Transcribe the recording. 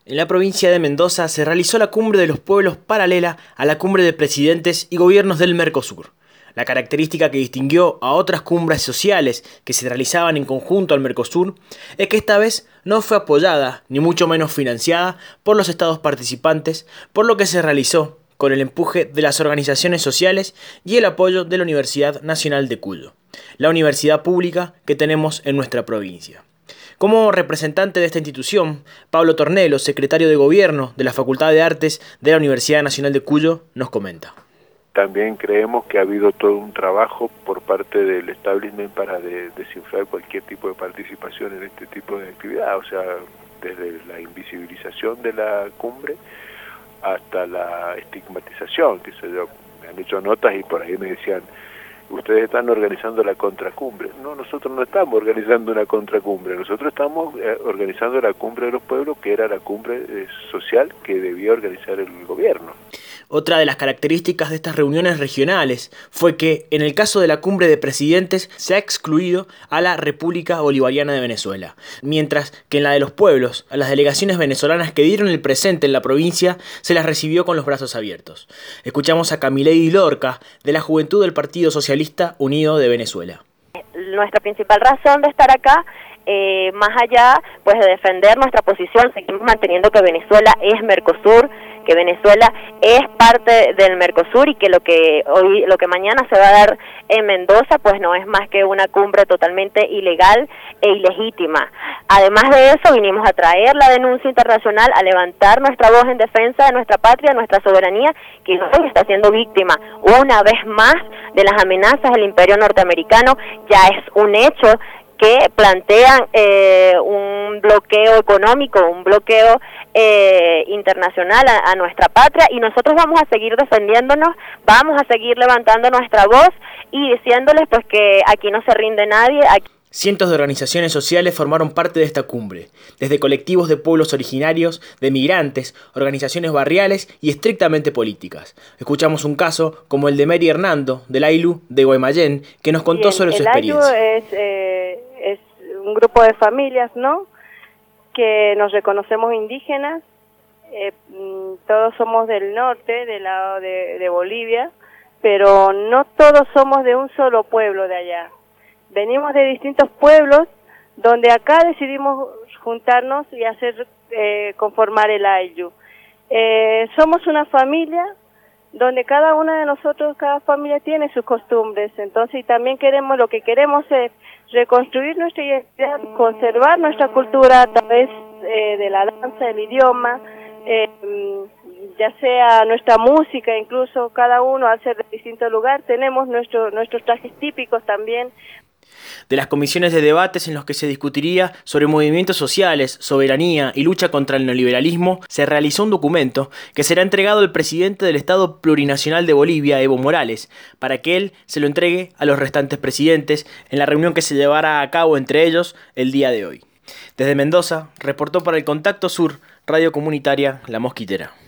En la provincia de Mendoza se realizó la Cumbre de los Pueblos paralela a la Cumbre de Presidentes y Gobiernos del Mercosur. La característica que distinguió a otras cumbres sociales que se realizaban en conjunto al Mercosur es que esta vez no fue apoyada, ni mucho menos financiada, por los estados participantes, por lo que se realizó con el empuje de las organizaciones sociales y el apoyo de la Universidad Nacional de Cuyo, la universidad pública que tenemos en nuestra provincia. Como representante de esta institución, Pablo Tornelo, secretario de Gobierno de la Facultad de Artes de la Universidad Nacional de Cuyo, nos comenta. También creemos que ha habido todo un trabajo por parte del establishment para desinflar cualquier tipo de participación en este tipo de actividad, o sea, desde la invisibilización de la cumbre hasta la estigmatización, que me han hecho notas y por ahí me decían, ustedes están organizando la contracumbre. No, nosotros no estamos organizando una contracumbre, nosotros estamos organizando la cumbre de los pueblos, que era la cumbre social que debía organizar el gobierno. Otra de las características de estas reuniones regionales fue que, en el caso de la Cumbre de Presidentes, se ha excluido a la República Bolivariana de Venezuela, mientras que en la de los pueblos, a las delegaciones venezolanas que dieron el presente en la provincia, se las recibió con los brazos abiertos. Escuchamos a Camilei Lorca, de la Juventud del Partido Socialista Unido de Venezuela. Nuestra principal razón de estar acá, más allá pues de defender nuestra posición, seguimos manteniendo que Venezuela es Mercosur, que Venezuela es parte del Mercosur y que lo que mañana se va a dar en Mendoza pues no es más que una cumbre totalmente ilegal e ilegítima. Además de eso, vinimos a traer la denuncia internacional, a levantar nuestra voz en defensa de nuestra patria, nuestra soberanía, que hoy está siendo víctima una vez más de las amenazas del imperio norteamericano. Ya es un hecho que plantean un bloqueo económico, un bloqueo internacional a nuestra patria, y nosotros vamos a seguir defendiéndonos, vamos a seguir levantando nuestra voz y diciéndoles pues que aquí no se rinde nadie. Cientos de organizaciones sociales formaron parte de esta cumbre, desde colectivos de pueblos originarios, de migrantes, organizaciones barriales y estrictamente políticas. Escuchamos un caso como el de Mary Hernando, del AILU de Guaymallén, que nos contó sobre su experiencia. El AILU es un grupo de familias, ¿no?, que nos reconocemos indígenas, todos somos del norte, del lado de Bolivia, pero no todos somos de un solo pueblo de allá. Venimos de distintos pueblos donde acá decidimos juntarnos y conformar el AILU. Somos una familia donde cada una de nosotros, cada familia tiene sus costumbres, entonces y también lo que queremos es reconstruir nuestra identidad, conservar nuestra cultura a través de la danza, el idioma, ya sea nuestra música, incluso cada uno al ser de distinto lugar, tenemos nuestros trajes típicos también. De las comisiones de debates en los que se discutiría sobre movimientos sociales, soberanía y lucha contra el neoliberalismo, se realizó un documento que será entregado al presidente del Estado Plurinacional de Bolivia, Evo Morales, para que él se lo entregue a los restantes presidentes en la reunión que se llevará a cabo entre ellos el día de hoy. Desde Mendoza, reportó para el Contacto Sur, Radio Comunitaria La Mosquitera.